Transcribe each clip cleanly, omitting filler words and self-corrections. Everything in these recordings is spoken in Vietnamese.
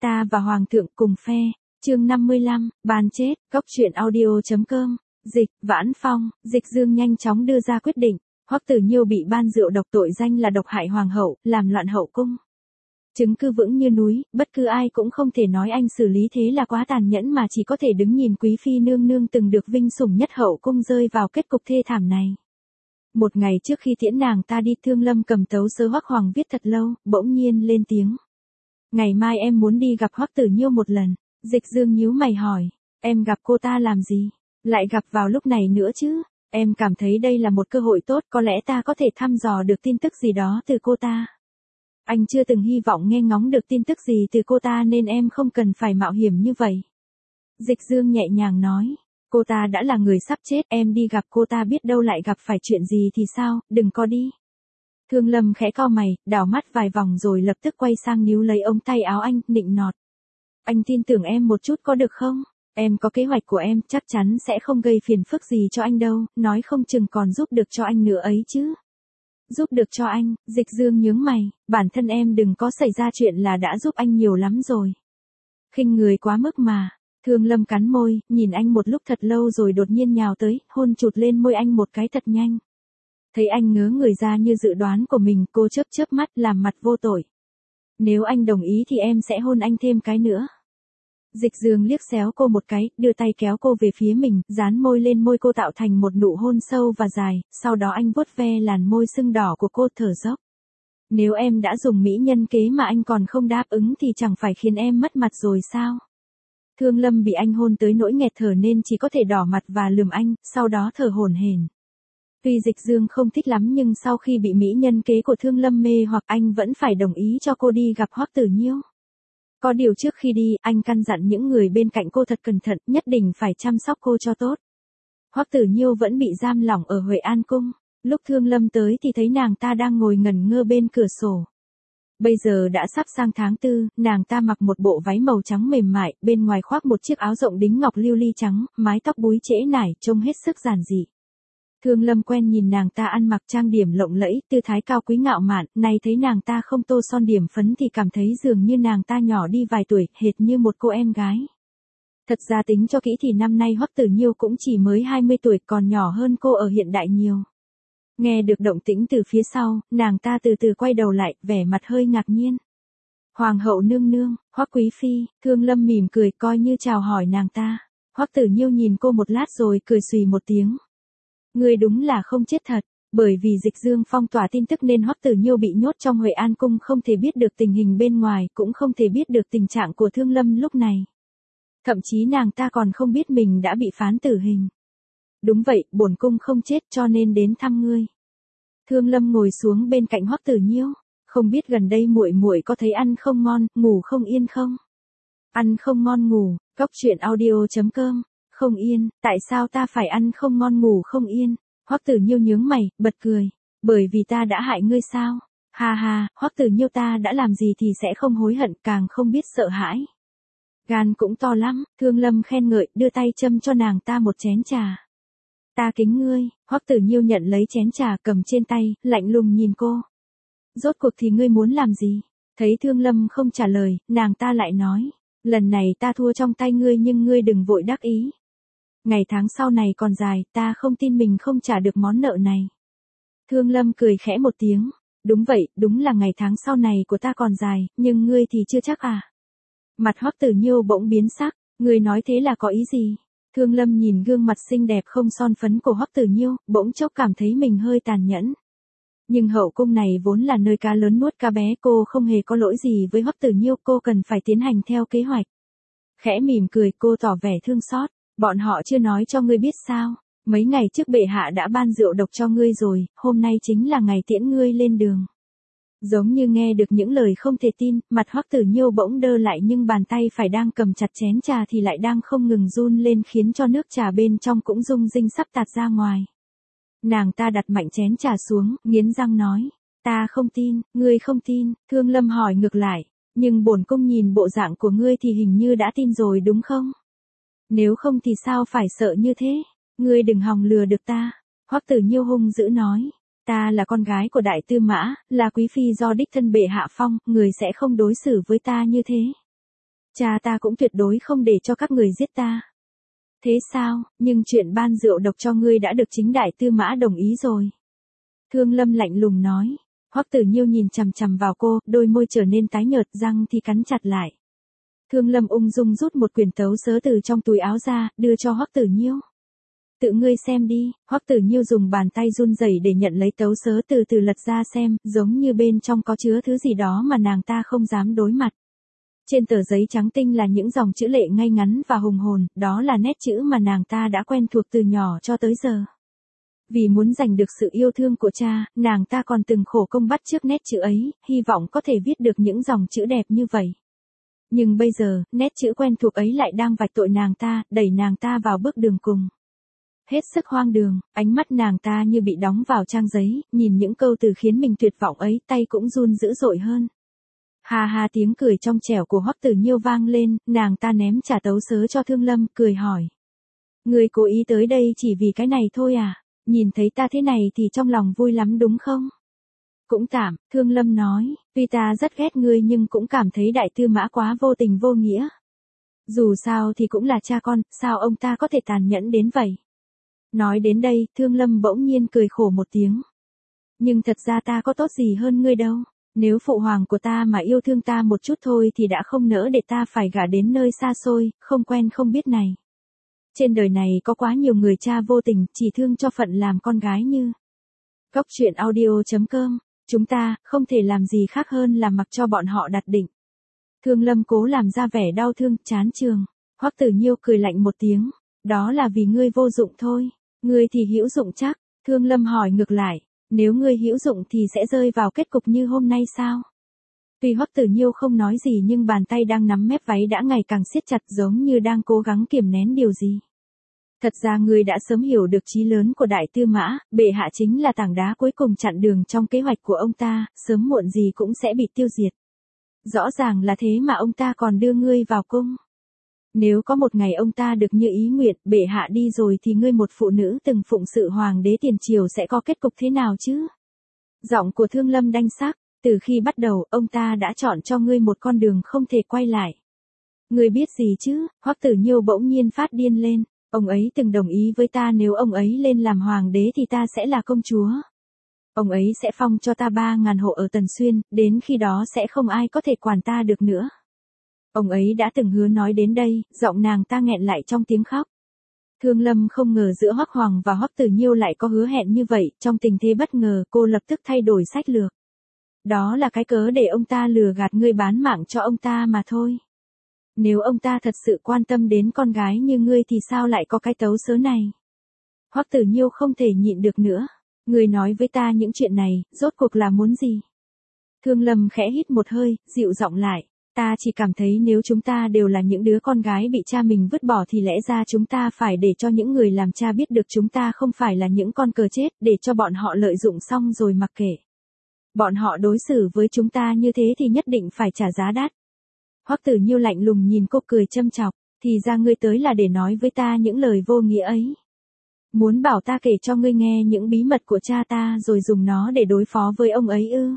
Ta và Hoàng thượng cùng phe. Chương 55, bàn chết, góc truyện audio.com. Dịch, Vãn Phong, Dịch Dương nhanh chóng đưa ra quyết định. Hoắc Tử Nhiêu bị ban rượu độc tội danh là độc hại hoàng hậu, làm loạn hậu cung. Chứng cứ vững như núi, bất cứ ai cũng không thể nói anh xử lý thế là quá tàn nhẫn mà chỉ có thể đứng nhìn quý phi nương nương từng được vinh sủng nhất hậu cung rơi vào kết cục thê thảm này. Một ngày trước khi tiễn nàng ta đi, Thương Lâm cầm tấu sớ Hoắc Hoàng viết thật lâu, bỗng nhiên lên tiếng. Ngày mai em muốn đi gặp Hoắc Tử Nhiêu một lần. Dịch Dương nhíu mày hỏi, em gặp cô ta làm gì? Lại gặp vào lúc này nữa chứ? Em cảm thấy đây là một cơ hội tốt, có lẽ ta có thể thăm dò được tin tức gì đó từ cô ta. Anh chưa từng hy vọng nghe ngóng được tin tức gì từ cô ta nên em không cần phải mạo hiểm như vậy. Dịch Dương nhẹ nhàng nói, cô ta đã là người sắp chết, em đi gặp cô ta biết đâu lại gặp phải chuyện gì thì sao, đừng có đi. Thương Lâm khẽ cau mày, đảo mắt vài vòng rồi lập tức quay sang níu lấy ống tay áo anh, nịnh nọt. Anh tin tưởng em một chút có được không? Em có kế hoạch của em, chắc chắn sẽ không gây phiền phức gì cho anh đâu, nói không chừng còn giúp được cho anh nữa ấy chứ. Giúp được cho anh, Dịch Dương nhướng mày, bản thân em đừng có xảy ra chuyện là đã giúp anh nhiều lắm rồi. Khinh người quá mức mà. Thương Lâm cắn môi, nhìn anh một lúc thật lâu rồi đột nhiên nhào tới, hôn chụt lên môi anh một cái thật nhanh. Thấy anh ngớ người ra như dự đoán của mình, cô chớp chớp mắt làm mặt vô tội. Nếu anh đồng ý thì em sẽ hôn anh thêm cái nữa. Dịch Dương liếc xéo cô một cái, đưa tay kéo cô về phía mình, dán môi lên môi cô tạo thành một nụ hôn sâu và dài, sau đó anh vuốt ve làn môi sưng đỏ của cô thở dốc. Nếu em đã dùng mỹ nhân kế mà anh còn không đáp ứng thì chẳng phải khiến em mất mặt rồi sao? Thương Lâm bị anh hôn tới nỗi nghẹt thở nên chỉ có thể đỏ mặt và lườm anh, sau đó thở hổn hển. Tuy Dịch Dương không thích lắm nhưng sau khi bị mỹ nhân kế của Thương Lâm mê hoặc anh vẫn phải đồng ý cho cô đi gặp Hoắc Tử Nhiêu. Có điều trước khi đi, anh căn dặn những người bên cạnh cô thật cẩn thận, nhất định phải chăm sóc cô cho tốt. Hoắc Tử Nhiêu vẫn bị giam lỏng ở Huệ An Cung. Lúc Thương Lâm tới thì thấy nàng ta đang ngồi ngẩn ngơ bên cửa sổ. Bây giờ đã sắp sang tháng 4, nàng ta mặc một bộ váy màu trắng mềm mại, bên ngoài khoác một chiếc áo rộng đính ngọc lưu ly trắng, mái tóc búi trễ nải, trông hết sức giản dị. Thương Lâm quen nhìn nàng ta ăn mặc trang điểm lộng lẫy, tư thái cao quý ngạo mạn, nay thấy nàng ta không tô son điểm phấn thì cảm thấy dường như nàng ta nhỏ đi vài tuổi, hệt như một cô em gái. Thật ra tính cho kỹ thì năm nay Hoắc Tử Nhiêu cũng chỉ mới 20 tuổi, còn nhỏ hơn cô ở hiện đại nhiều. Nghe được động tĩnh từ phía sau, nàng ta từ từ quay đầu lại, vẻ mặt hơi ngạc nhiên. Hoàng hậu nương nương, Hoắc quý phi. Thương Lâm mỉm cười coi như chào hỏi nàng ta. Hoắc Tử Nhiêu nhìn cô một lát rồi cười xùy một tiếng. Ngươi đúng là không chết thật, bởi vì Dịch Dương phong tỏa tin tức nên Hoắc Tử Nhiêu bị nhốt trong Huệ An Cung, không thể biết được tình hình bên ngoài, cũng không thể biết được tình trạng của Thương Lâm lúc này. Thậm chí nàng ta còn không biết mình đã bị phán tử hình. Đúng vậy, bổn cung không chết cho nên đến thăm ngươi. Thương Lâm ngồi xuống bên cạnh Hoắc Tử Nhiêu, không biết gần đây muội muội có thấy ăn không ngon, ngủ không yên không? Ăn không ngon ngủ, góc truyện audio.com. Không yên, tại sao ta phải ăn không ngon ngủ không yên? Hoắc Tử Nhiêu nhướng mày, bật cười. Bởi vì ta đã hại ngươi sao? Ha ha, Hoắc Tử Nhiêu ta đã làm gì thì sẽ không hối hận, càng không biết sợ hãi. Gan cũng to lắm, Thương Lâm khen ngợi, đưa tay châm cho nàng ta một chén trà. Ta kính ngươi. Hoắc Tử Nhiêu nhận lấy chén trà cầm trên tay, lạnh lùng nhìn cô. Rốt cuộc thì ngươi muốn làm gì? Thấy Thương Lâm không trả lời, nàng ta lại nói. Lần này ta thua trong tay ngươi nhưng ngươi đừng vội đắc ý. Ngày tháng sau này còn dài, ta không tin mình không trả được món nợ này. Thương Lâm cười khẽ một tiếng. Đúng vậy, đúng là ngày tháng sau này của ta còn dài, nhưng ngươi thì chưa chắc à. Mặt Hoắc Tử Nhiêu bỗng biến sắc, ngươi nói thế là có ý gì? Thương Lâm nhìn gương mặt xinh đẹp không son phấn của Hoắc Tử Nhiêu, bỗng chốc cảm thấy mình hơi tàn nhẫn. Nhưng hậu cung này vốn là nơi cá lớn nuốt cá bé, cô không hề có lỗi gì với Hoắc Tử Nhiêu, cô cần phải tiến hành theo kế hoạch. Khẽ mỉm cười, cô tỏ vẻ thương xót. Bọn họ chưa nói cho ngươi biết sao? Mấy ngày trước bệ hạ đã ban rượu độc cho ngươi rồi, hôm nay chính là ngày tiễn ngươi lên đường. Giống như nghe được những lời không thể tin, mặt Hoắc Tử Nhiêu bỗng đơ lại nhưng bàn tay phải đang cầm chặt chén trà thì lại đang không ngừng run lên khiến cho nước trà bên trong cũng rung rinh sắp tạt ra ngoài. Nàng ta đặt mạnh chén trà xuống, nghiến răng nói, ta không tin, ngươi không tin. Thương Lâm hỏi ngược lại, nhưng bổn cung nhìn bộ dạng của ngươi thì hình như đã tin rồi đúng không? Nếu không thì sao phải sợ như thế? Ngươi đừng hòng lừa được ta. Hoắc Tử Nhiêu hung dữ nói. Ta là con gái của đại tư mã, là quý phi do đích thân bệ hạ phong, người sẽ không đối xử với ta như thế. Cha ta cũng tuyệt đối không để cho các người giết ta. Thế sao, nhưng chuyện ban rượu độc cho ngươi đã được chính đại tư mã đồng ý rồi. Thương Lâm lạnh lùng nói. Hoắc Tử Nhiêu nhìn chằm chằm vào cô, đôi môi trở nên tái nhợt, răng thì cắn chặt lại. Thương Lâm ung dung rút một quyển tấu sớ từ trong túi áo ra, đưa cho Hoắc Tử Nhiêu. Tự ngươi xem đi. Hoắc Tử Nhiêu dùng bàn tay run rẩy để nhận lấy tấu sớ, từ từ lật ra xem, giống như bên trong có chứa thứ gì đó mà nàng ta không dám đối mặt. Trên tờ giấy trắng tinh là những dòng chữ lệ ngay ngắn và hùng hồn, đó là nét chữ mà nàng ta đã quen thuộc từ nhỏ cho tới giờ. Vì muốn giành được sự yêu thương của cha, nàng ta còn từng khổ công bắt chước nét chữ ấy, hy vọng có thể viết được những dòng chữ đẹp như vậy. Nhưng bây giờ, nét chữ quen thuộc ấy lại đang vạch tội nàng ta, đẩy nàng ta vào bước đường cùng. Hết sức hoang đường, ánh mắt nàng ta như bị đóng vào trang giấy, nhìn những câu từ khiến mình tuyệt vọng ấy, tay cũng run dữ dội hơn. Ha ha, tiếng cười trong trẻo của Hoắc Tử Nhiêu vang lên, nàng ta ném trả tấu sớ cho Thương Lâm, cười hỏi. Ngươi cố ý tới đây chỉ vì cái này thôi à? Nhìn thấy ta thế này thì trong lòng vui lắm đúng không? Cũng tạm, Thương Lâm nói, tuy ta rất ghét ngươi nhưng cũng cảm thấy đại tư mã quá vô tình vô nghĩa. Dù sao thì cũng là cha con, sao ông ta có thể tàn nhẫn đến vậy? Nói đến đây, Thương Lâm bỗng nhiên cười khổ một tiếng. Nhưng thật ra ta có tốt gì hơn ngươi đâu. Nếu phụ hoàng của ta mà yêu thương ta một chút thôi thì đã không nỡ để ta phải gả đến nơi xa xôi, không quen không biết này. Trên đời này có quá nhiều người cha vô tình, chỉ thương cho phận làm con gái như. Góc truyện audio.com, chúng ta không thể làm gì khác hơn là mặc cho bọn họ đặt định. Thương Lâm cố làm ra vẻ đau thương, chán chường. Hoắc Tử Nhiêu cười lạnh một tiếng, đó là vì ngươi vô dụng thôi, ngươi thì hữu dụng chắc. Thương Lâm hỏi ngược lại, nếu ngươi hữu dụng thì sẽ rơi vào kết cục như hôm nay sao? Tuy Hoắc Tử Nhiêu không nói gì nhưng bàn tay đang nắm mép váy đã ngày càng siết chặt, giống như đang cố gắng kiềm nén điều gì. Thật ra ngươi đã sớm hiểu được chí lớn của đại tư mã, bệ hạ chính là tảng đá cuối cùng chặn đường trong kế hoạch của ông ta, sớm muộn gì cũng sẽ bị tiêu diệt. Rõ ràng là thế mà ông ta còn đưa ngươi vào cung. Nếu có một ngày ông ta được như ý nguyện, bệ hạ đi rồi thì ngươi một phụ nữ từng phụng sự hoàng đế tiền triều sẽ có kết cục thế nào chứ? Giọng của Thương Lâm đanh sắc, từ khi bắt đầu, ông ta đã chọn cho ngươi một con đường không thể quay lại. Ngươi biết gì chứ? Hoắc Tử Nhiêu bỗng nhiên phát điên lên, ông ấy từng đồng ý với ta nếu ông ấy lên làm hoàng đế thì ta sẽ là công chúa. Ông ấy sẽ phong cho ta 3.000 hộ ở Tần Xuyên, đến khi đó sẽ không ai có thể quản ta được nữa. Ông ấy đã từng hứa nói đến đây, giọng nàng ta nghẹn lại trong tiếng khóc. Thương Lâm không ngờ giữa Hoắc Hoàng và Hoắc Tử Nhiêu lại có hứa hẹn như vậy, trong tình thế bất ngờ cô lập tức thay đổi sách lược. Đó là cái cớ để ông ta lừa gạt ngươi bán mạng cho ông ta mà thôi. Nếu ông ta thật sự quan tâm đến con gái như ngươi thì sao lại có cái tấu sớ này? Hoắc Tử Nhiêu không thể nhịn được nữa. Ngươi nói với ta những chuyện này, rốt cuộc là muốn gì? Thương Lâm khẽ hít một hơi, dịu giọng lại. Ta chỉ cảm thấy nếu chúng ta đều là những đứa con gái bị cha mình vứt bỏ thì lẽ ra chúng ta phải để cho những người làm cha biết được chúng ta không phải là những con cờ chết, để cho bọn họ lợi dụng xong rồi mặc kệ. Bọn họ đối xử với chúng ta như thế thì nhất định phải trả giá đắt. Hoắc Tử Nhiêu lạnh lùng nhìn cô cười châm chọc, thì ra ngươi tới là để nói với ta những lời vô nghĩa ấy. Muốn bảo ta kể cho ngươi nghe những bí mật của cha ta rồi dùng nó để đối phó với ông ấy ư?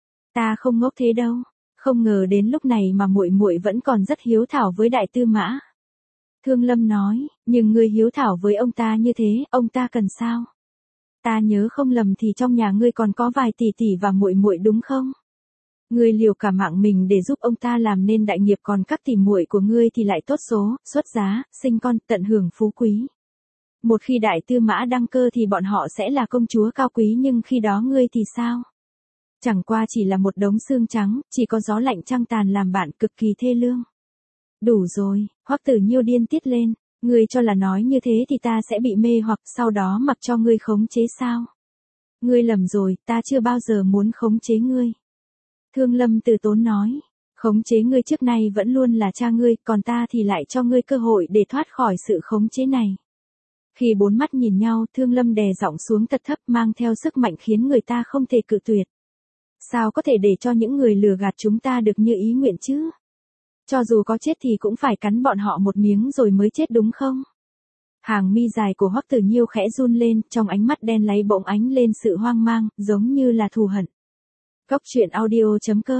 Ta không ngốc thế đâu. Không ngờ đến lúc này mà muội muội vẫn còn rất hiếu thảo với đại tư mã. Thương Lâm nói, nhưng ngươi hiếu thảo với ông ta như thế, ông ta cần sao? Ta nhớ không lầm thì trong nhà ngươi còn có vài tỷ tỷ và muội muội đúng không? Ngươi liều cả mạng mình để giúp ông ta làm nên đại nghiệp, còn các tỷ muội của ngươi thì lại tốt số, xuất giá, sinh con, tận hưởng phú quý. Một khi đại tư mã đăng cơ thì bọn họ sẽ là công chúa cao quý, nhưng khi đó ngươi thì sao? Chẳng qua chỉ là một đống xương trắng, chỉ có gió lạnh trăng tàn làm bạn, cực kỳ thê lương. Đủ rồi, Hoắc Tử Nhiêu điên tiết lên, ngươi cho là nói như thế thì ta sẽ bị mê hoặc sau đó mặc cho ngươi khống chế sao? Ngươi lầm rồi, ta chưa bao giờ muốn khống chế ngươi. Thương Lâm từ tốn nói, khống chế ngươi trước nay vẫn luôn là cha ngươi, còn ta thì lại cho ngươi cơ hội để thoát khỏi sự khống chế này. Khi bốn mắt nhìn nhau, Thương Lâm đè giọng xuống thật thấp, mang theo sức mạnh khiến người ta không thể cự tuyệt. Sao có thể để cho những người lừa gạt chúng ta được như ý nguyện chứ? Cho dù có chết thì cũng phải cắn bọn họ một miếng rồi mới chết đúng không? Hàng mi dài của Hoắc Tử Nhiêu khẽ run lên, trong ánh mắt đen láy bỗng ánh lên sự hoang mang, giống như là thù hận. Góc truyện audio.com,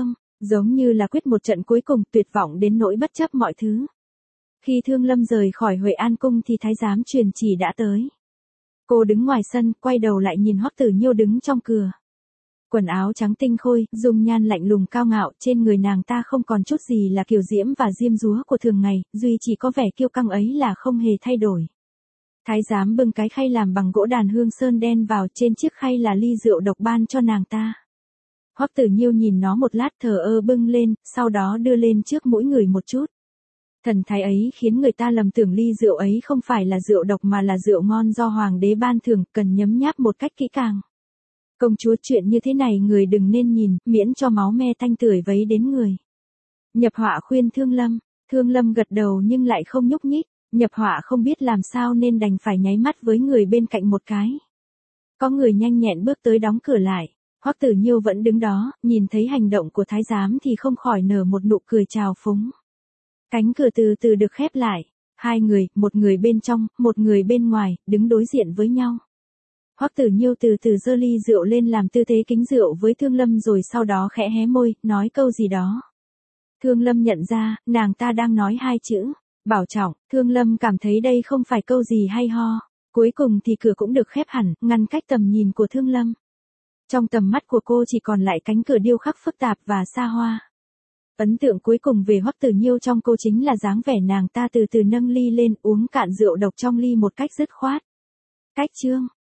Giống như là quyết một trận cuối cùng, tuyệt vọng đến nỗi bất chấp mọi thứ. Khi Thương Lâm rời khỏi Huệ An cung thì thái giám truyền chỉ đã tới. Cô đứng ngoài sân, quay đầu lại nhìn Hoắc Tử Nhiêu đứng trong cửa. Quần áo trắng tinh khôi, dung nhan lạnh lùng cao ngạo, trên người nàng ta không còn chút gì là kiều diễm và diêm dúa của thường ngày, duy chỉ có vẻ kiêu căng ấy là không hề thay đổi. Thái giám bưng cái khay làm bằng gỗ đàn hương sơn đen vào, trên chiếc khay là ly rượu độc ban cho nàng ta. Hoắc Tử Nhiêu nhìn nó một lát thờ ơ bưng lên, sau đó đưa lên trước mũi người một chút. Thần thái ấy khiến người ta lầm tưởng ly rượu ấy không phải là rượu độc mà là rượu ngon do hoàng đế ban thưởng, cần nhấm nháp một cách kỹ càng. Công chúa, chuyện như thế này người đừng nên nhìn, miễn cho máu me tanh tưởi vấy đến người. Nhập Họa khuyên Thương Lâm gật đầu nhưng lại không nhúc nhích, Nhập Họa không biết làm sao nên đành phải nháy mắt với người bên cạnh một cái. Có người nhanh nhẹn bước tới đóng cửa lại, Hoắc Tử Nhiêu vẫn đứng đó, nhìn thấy hành động của thái giám thì không khỏi nở một nụ cười trào phúng. Cánh cửa từ từ được khép lại, hai người, một người bên trong, một người bên ngoài, đứng đối diện với nhau. Hoắc Tử Nhiêu từ từ giơ ly rượu lên làm tư thế kính rượu với Thương Lâm rồi sau đó khẽ hé môi, nói câu gì đó. Thương Lâm nhận ra, nàng ta đang nói hai chữ, bảo trọng. Thương Lâm cảm thấy đây không phải câu gì hay ho. Cuối cùng thì cửa cũng được khép hẳn, ngăn cách tầm nhìn của Thương Lâm. Trong tầm mắt của cô chỉ còn lại cánh cửa điêu khắc phức tạp và xa hoa. Ấn tượng cuối cùng về Hoắc Tử Nhiêu trong cô chính là dáng vẻ nàng ta từ từ nâng ly lên, uống cạn rượu độc trong ly một cách dứt khoát. Cách chương